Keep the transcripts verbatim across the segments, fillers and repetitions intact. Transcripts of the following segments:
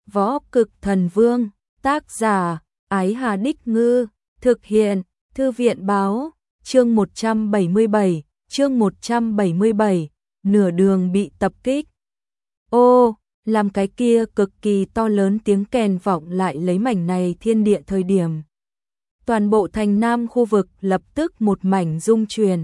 Võ Cực Thần Vương, tác giả, Ái Hà Đích Ngư, thực hiện, Thư viện Báo, chương một trăm bảy mươi bảy, chương một trăm bảy mươi bảy, nửa đường bị tập kích. Ô, làm cái kia cực kỳ to lớn tiếng kèn vọng lại lấy mảnh này thiên địa thời điểm. Toàn bộ thành Nam khu vực lập tức một mảnh rung chuyển.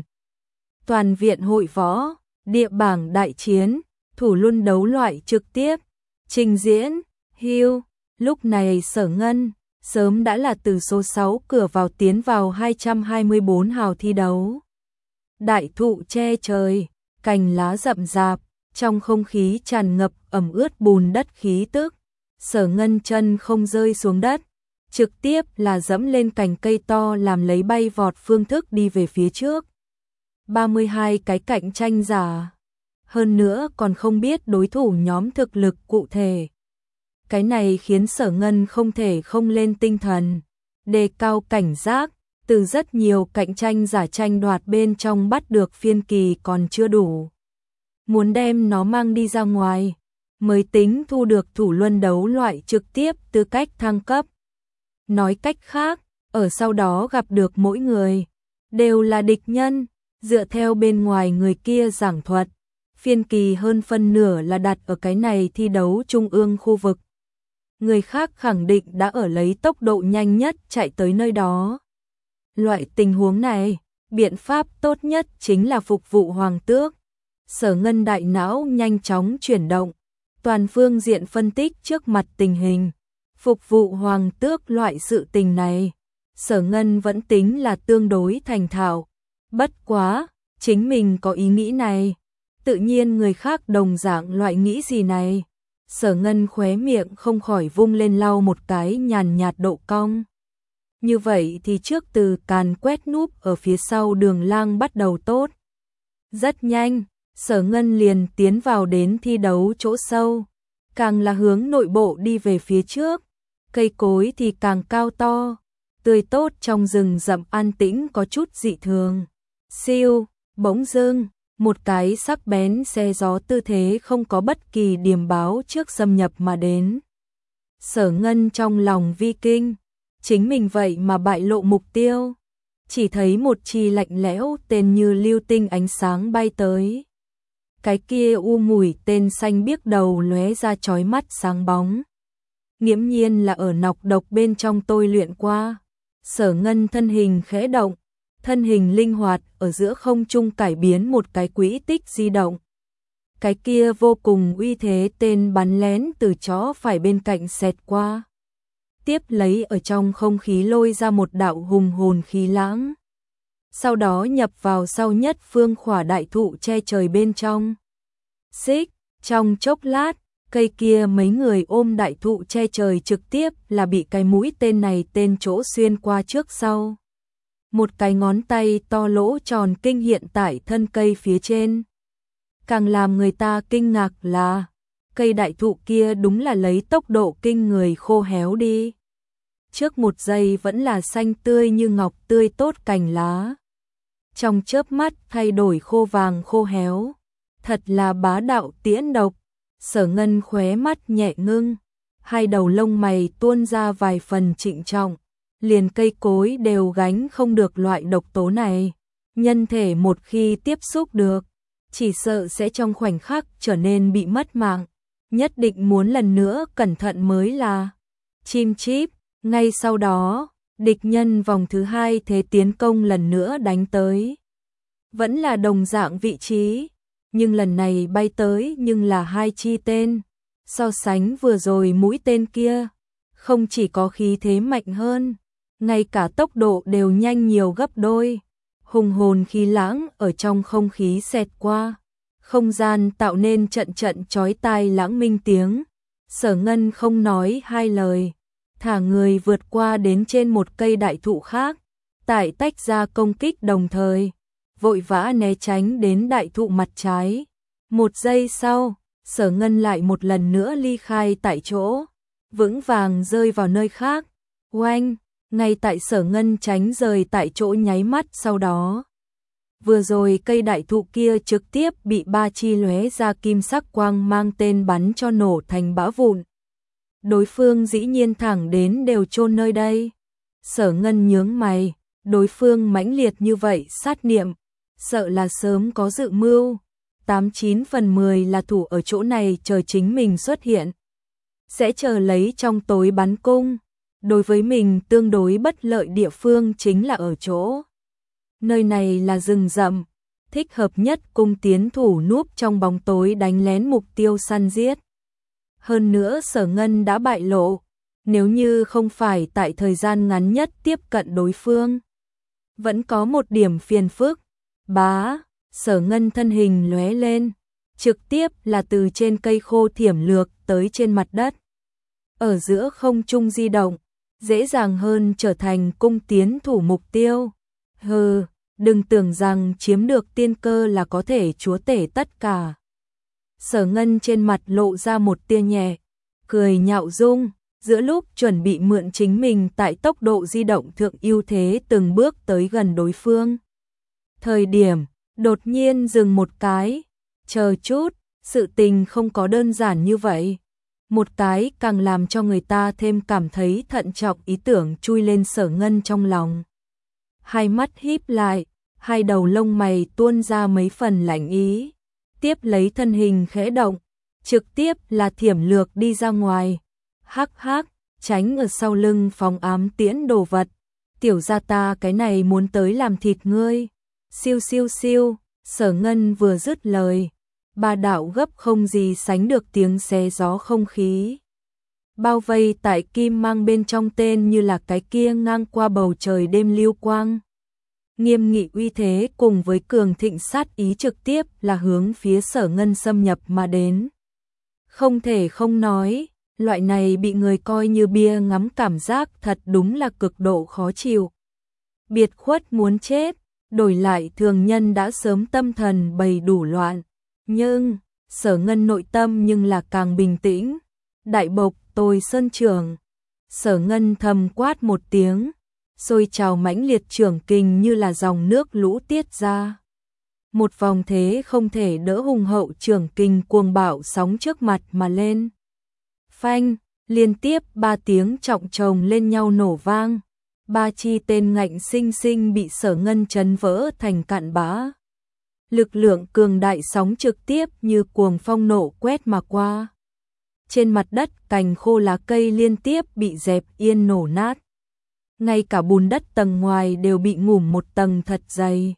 Toàn viện hội võ, địa bảng đại chiến, thủ luân đấu loại trực tiếp, trình diễn, hưu, lúc này Sở Ngân, sớm đã là từ số sáu cửa vào tiến vào hai trăm hai mươi bốn hào thi đấu. Đại thụ che trời, cành lá rậm rạp, trong không khí tràn ngập ẩm ướt bùn đất khí tức. Sở Ngân chân không rơi xuống đất, trực tiếp là dẫm lên cành cây to làm lấy bay vọt phương thức đi về phía trước. ba mươi hai cái cạnh tranh giả, hơn nữa còn không biết đối thủ nhóm thực lực cụ thể. Cái này khiến Sở Ngân không thể không lên tinh thần, đề cao cảnh giác, từ rất nhiều cạnh tranh giả tranh đoạt bên trong bắt được phiên kỳ còn chưa đủ. Muốn đem nó mang đi ra ngoài, mới tính thu được thủ luân đấu loại trực tiếp tư cách thăng cấp. Nói cách khác, ở sau đó gặp được mỗi người, đều là địch nhân, dựa theo bên ngoài người kia giảng thuật. Phiên kỳ hơn phân nửa là đặt ở cái này thi đấu trung ương khu vực. Người khác khẳng định đã ở lấy tốc độ nhanh nhất chạy tới nơi đó. Loại tình huống này, biện pháp tốt nhất chính là phục vụ hoàng tước. Sở Ngân đại não nhanh chóng chuyển động, toàn phương diện phân tích trước mặt tình hình. Phục vụ hoàng tước loại sự tình này, Sở Ngân vẫn tính là tương đối thành thạo. Bất quá, chính mình có ý nghĩ này, tự nhiên người khác đồng dạng loại nghĩ gì này. Sở Ngân khóe miệng không khỏi vung lên lau một cái nhàn nhạt độ cong. Như vậy thì trước từ càn quét núp ở phía sau đường lang bắt đầu tốt. Rất nhanh, Sở Ngân liền tiến vào đến thi đấu chỗ sâu. Càng là hướng nội bộ đi về phía trước, cây cối thì càng cao to, tươi tốt trong rừng rậm an tĩnh có chút dị thường. Siêu, bỗng dưng, một cái sắc bén xe gió tư thế không có bất kỳ điểm báo trước xâm nhập mà đến. Sở Ngân trong lòng vi kinh, chính mình vậy mà bại lộ mục tiêu. Chỉ thấy một chi lạnh lẽo tên như lưu tinh ánh sáng bay tới. Cái kia u mùi tên xanh biếc đầu lóe ra chói mắt sáng bóng. Nghiễm nhiên là ở nọc độc bên trong tôi luyện qua. Sở Ngân thân hình khẽ động, thân hình linh hoạt ở giữa không trung cải biến một cái quỹ tích di động. Cái kia vô cùng uy thế tên bắn lén từ chó phải bên cạnh xẹt qua. Tiếp lấy ở trong không khí lôi ra một đạo hùng hồn khí lãng. Sau đó nhập vào sau nhất phương khỏa đại thụ che trời bên trong. Xích, trong chốc lát, cây kia mấy người ôm đại thụ che trời trực tiếp là bị cái mũi tên này tên chỗ xuyên qua trước sau. Một cái ngón tay to lỗ tròn kinh hiện tại thân cây phía trên. Càng làm người ta kinh ngạc là, cây đại thụ kia đúng là lấy tốc độ kinh người khô héo đi. Trước một giây vẫn là xanh tươi như ngọc tươi tốt cành lá. Trong chớp mắt thay đổi khô vàng khô héo. Thật là bá đạo tiễn độc. Sở Ngân khóe mắt nhẹ ngưng, hai đầu lông mày tuôn ra vài phần trịnh trọng. Liền cây cối đều gánh không được loại độc tố này. Nhân thể một khi tiếp xúc được, chỉ sợ sẽ trong khoảnh khắc trở nên bị mất mạng. Nhất định muốn lần nữa cẩn thận mới là. Chim chip, ngay sau đó, địch nhân vòng thứ hai thế tiến công lần nữa đánh tới. Vẫn là đồng dạng vị trí, nhưng lần này bay tới nhưng là hai chi tên. So sánh vừa rồi mũi tên kia, không chỉ có khí thế mạnh hơn, ngay cả tốc độ đều nhanh nhiều gấp đôi. Hùng hồn khí lãng ở trong không khí xẹt qua, không gian tạo nên trận trận chói tai lãng minh tiếng. Sở Ngân không nói hai lời, thả người vượt qua đến trên một cây đại thụ khác, tại tách ra công kích đồng thời, vội vã né tránh đến đại thụ mặt trái. Một giây sau, Sở Ngân lại một lần nữa ly khai tại chỗ, vững vàng rơi vào nơi khác. Oanh! Ngay tại Sở Ngân tránh rời tại chỗ nháy mắt sau đó. Vừa rồi cây đại thụ kia trực tiếp bị ba chi lóe ra kim sắc quang mang tên bắn cho nổ thành bã vụn. đối phương dĩ nhiên thẳng đến đều chôn nơi đây. Sở Ngân nhướng mày, đối phương mãnh liệt như vậy sát niệm, sợ là sớm có dự mưu, tám chín phần mười là thủ ở chỗ này chờ chính mình xuất hiện. Sẽ chờ lấy trong tối bắn cung, đối với mình tương đối bất lợi địa phương chính là ở chỗ. Nơi này là rừng rậm, thích hợp nhất cung tiến thủ núp trong bóng tối đánh lén mục tiêu săn giết. Hơn nữa Sở Ngân đã bại lộ, nếu như không phải tại thời gian ngắn nhất tiếp cận đối phương. Vẫn có một điểm phiền phức, bá, Sở Ngân thân hình lóe lên, trực tiếp là từ trên cây khô thiểm lược tới trên mặt đất. Ở giữa không trung di động, dễ dàng hơn trở thành cung tiến thủ mục tiêu. Hừ, đừng tưởng rằng chiếm được tiên cơ là có thể chúa tể tất cả. Sở Ngân trên mặt lộ ra một tia nhẹ, cười nhạo dung, giữa lúc chuẩn bị mượn chính mình tại tốc độ di động thượng ưu thế từng bước tới gần đối phương. Thời điểm, đột nhiên dừng một cái, chờ chút, sự tình không có đơn giản như vậy. Một cái càng làm cho người ta thêm cảm thấy thận trọng ý tưởng chui lên Sở Ngân trong lòng. Hai mắt híp lại, hai đầu lông mày tuôn ra mấy phần lạnh ý, tiếp lấy thân hình khẽ động, trực tiếp là thiểm lược đi ra ngoài. Hắc hắc, tránh ở sau lưng phóng ám tiễn đồ vật. Tiểu gia ta cái này muốn tới làm thịt ngươi. Siêu siêu siêu, Sở Ngân vừa dứt lời, ba đạo gấp không gì sánh được tiếng xé gió không khí. Bao vây tại kim mang bên trong tên như là cái kia ngang qua bầu trời đêm lưu quang. Nghiêm nghị uy thế cùng với cường thịnh sát ý trực tiếp là hướng phía Sở Ngân xâm nhập mà đến. Không thể không nói, loại này bị người coi như bia ngắm cảm giác thật đúng là cực độ khó chịu. Biệt khuất muốn chết, đổi lại thường nhân đã sớm tâm thần bầy đủ loạn. Nhưng, Sở Ngân nội tâm nhưng là càng bình tĩnh. Đại bộc tôi sơn trường. Sở Ngân thầm quát một tiếng, sôi trào mãnh liệt trưởng kình như là dòng nước lũ tiết ra. Một vòng thế không thể đỡ hùng hậu trưởng kình cuồng bạo sóng trước mặt mà lên. Phanh, liên tiếp ba tiếng trọng chồng lên nhau nổ vang. Ba chi tên ngạnh sinh sinh bị Sở Ngân chấn vỡ thành cạn bã. Lực lượng cường đại sóng trực tiếp như cuồng phong nổ quét mà qua. Trên mặt đất cành khô lá cây liên tiếp bị dẹp yên nổ nát. Ngay cả bùn đất tầng ngoài đều bị ngủm một tầng thật dày.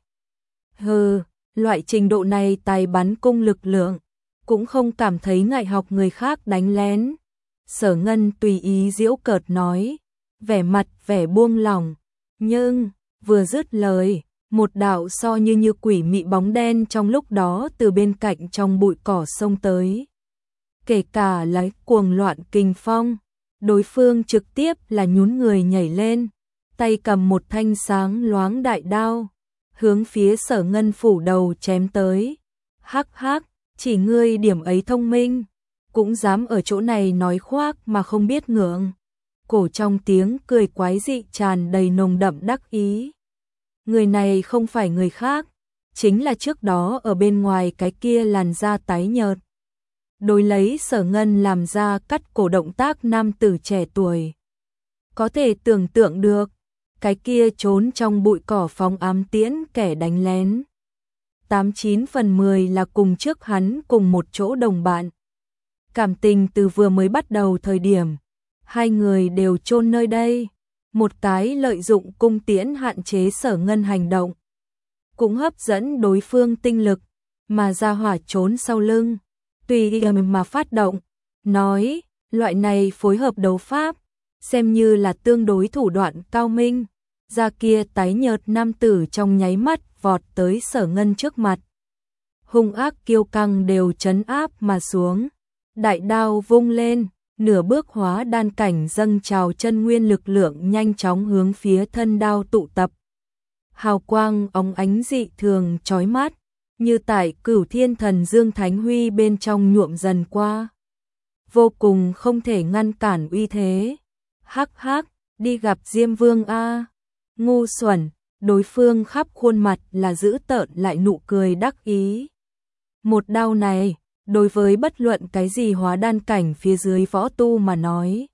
Hừ, loại trình độ này tài bắn cung lực lượng, cũng không cảm thấy ngại học người khác đánh lén. Sở Ngân tùy ý giễu cợt nói, vẻ mặt vẻ buông lỏng, nhưng vừa dứt lời, một đạo so như như quỷ mị bóng đen trong lúc đó từ bên cạnh trong bụi cỏ xông tới. Kể cả lấy cuồng loạn kinh phong, đối phương trực tiếp là nhún người nhảy lên, tay cầm một thanh sáng loáng đại đao, hướng phía Sở Ngân phủ đầu chém tới. Hắc hắc, chỉ ngươi điểm ấy thông minh, cũng dám ở chỗ này nói khoác mà không biết ngượng. Cổ trong tiếng cười quái dị tràn đầy nồng đậm đắc ý. Người này không phải người khác, chính là trước đó ở bên ngoài cái kia làn da tái nhợt. Đối lấy Sở Ngân làm ra cắt cổ động tác nam tử trẻ tuổi. Có thể tưởng tượng được, cái kia trốn trong bụi cỏ phóng ám tiễn kẻ đánh lén. Tám chín phần mười là cùng trước hắn cùng một chỗ đồng bạn. Cảm tình từ vừa mới bắt đầu thời điểm, hai người đều chôn nơi đây. Một cái lợi dụng cung tiễn hạn chế Sở Ngân hành động, cũng hấp dẫn đối phương tinh lực, mà ra hỏa trốn sau lưng, tùy ý mà phát động. Nói, loại này phối hợp đấu pháp, xem như là tương đối thủ đoạn cao minh. Da kia tái nhợt nam tử trong nháy mắt vọt tới Sở Ngân trước mặt. Hung ác kiêu căng đều trấn áp mà xuống. Đại đao vung lên, nửa bước hóa đan cảnh dâng trào chân nguyên lực lượng nhanh chóng hướng phía thân đao tụ tập. Hào quang óng ánh dị thường chói mắt, như tại Cửu Thiên Thần Dương Thánh Huy bên trong nhuộm dần qua. Vô cùng không thể ngăn cản uy thế. Hắc hắc, đi gặp Diêm Vương a. Ngu xuẩn, đối phương khắp khuôn mặt là dữ tợn lại nụ cười đắc ý. Một đao này, đối với bất luận cái gì hóa đan cảnh phía dưới võ tu mà nói,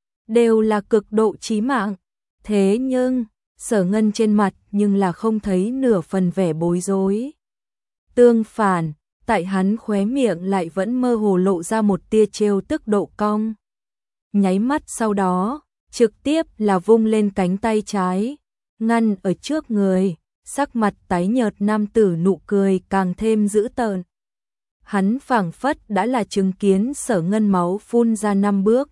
đều là cực độ chí mạng. Thế nhưng, Sở Ngân trên mặt nhưng là không thấy nửa phần vẻ bối rối. Tương phản, tại hắn khóe miệng lại vẫn mơ hồ lộ ra một tia trêu tức độ cong. Nháy mắt sau đó, trực tiếp là vung lên cánh tay trái, ngăn ở trước người, sắc mặt tái nhợt nam tử nụ cười càng thêm dữ tợn. Hắn phảng phất đã là chứng kiến Sở Ngân máu phun ra năm bước,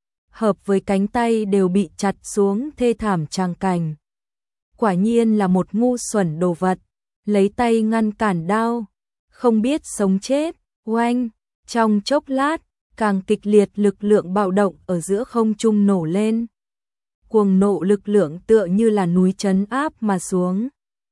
hợp với cánh tay đều bị chặt xuống thê thảm tràng cảnh. Quả nhiên là một ngu xuẩn đồ vật, lấy tay ngăn cản đao, không biết sống chết. Oanh, trong chốc lát, càng kịch liệt lực lượng bạo động ở giữa không trung nổ lên. Cuồng nộ lực lượng tựa như là núi trấn áp mà xuống.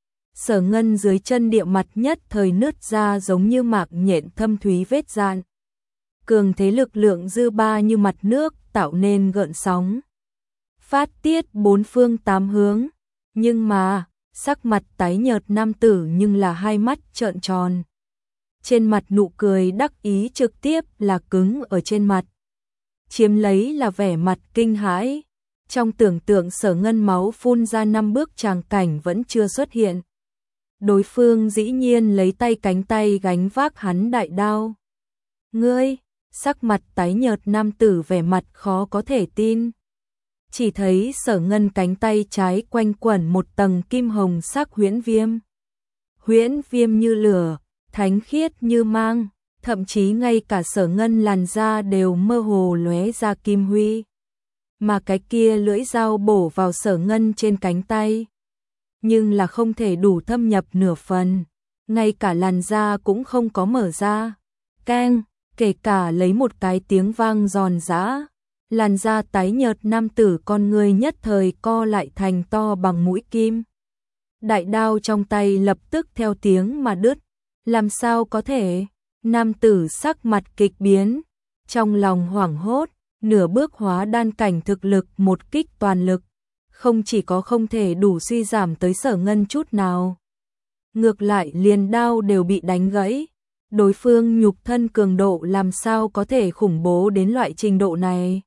Sở Ngân dưới chân địa mặt nhất thời nứt ra giống như mạc nhện thâm thúy vết dạn. Cường thế lực lượng dư ba như mặt nước tạo nên gợn sóng, phát tiết bốn phương tám hướng. Nhưng mà, sắc mặt tái nhợt nam tử nhưng là hai mắt trợn tròn. Trên mặt nụ cười đắc ý trực tiếp là cứng ở trên mặt. Chiếm lấy là vẻ mặt kinh hãi. Trong tưởng tượng Sở Ngân máu phun ra năm bước tràng cảnh vẫn chưa xuất hiện. Đối phương dĩ nhiên lấy tay cánh tay gánh vác hắn đại đao. Ngươi, sắc mặt tái nhợt nam tử vẻ mặt khó có thể tin. Chỉ thấy Sở Ngân cánh tay trái quanh quẩn một tầng kim hồng sắc huyễn viêm. Huyễn viêm như lửa, thánh khiết như mang, thậm chí ngay cả Sở Ngân làn da đều mơ hồ lóe ra kim huy. Mà cái kia lưỡi dao bổ vào Sở Ngân trên cánh tay, nhưng là không thể đủ thâm nhập nửa phần, ngay cả làn da cũng không có mở ra. Keng, kể cả lấy một cái tiếng vang giòn giã, làn da tái nhợt nam tử con người nhất thời co lại thành to bằng mũi kim. Đại đao trong tay lập tức theo tiếng mà đứt. Làm sao có thể? Nam tử sắc mặt kịch biến, trong lòng hoảng hốt, nửa bước hóa đan cảnh thực lực một kích toàn lực, không chỉ có không thể đủ suy giảm tới Sở Ngân chút nào, ngược lại liền đao đều bị đánh gãy. Đối phương nhục thân cường độ làm sao có thể khủng bố đến loại trình độ này?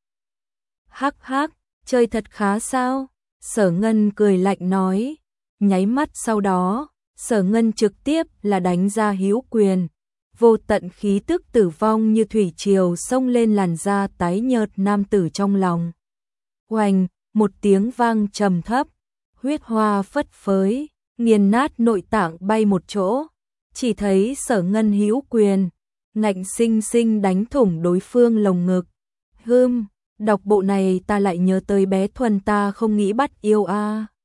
Hắc hắc, chơi thật khá sao? Sở Ngân cười lạnh nói. Nháy mắt sau đó, Sở Ngân trực tiếp là đánh ra hữu quyền, vô tận khí tức tử vong như thủy triều xông lên làn da tái nhợt nam tử trong lòng. Oanh, một tiếng vang trầm thấp, huyết hoa phất phới, nghiền nát nội tạng bay một chỗ. Chỉ thấy Sở Ngân hữu quyền, ngạnh sinh sinh đánh thủng đối phương lồng ngực. Hừm, đọc bộ này ta lại nhớ tới bé Thuần ta không nghĩ bắt yêu a. À.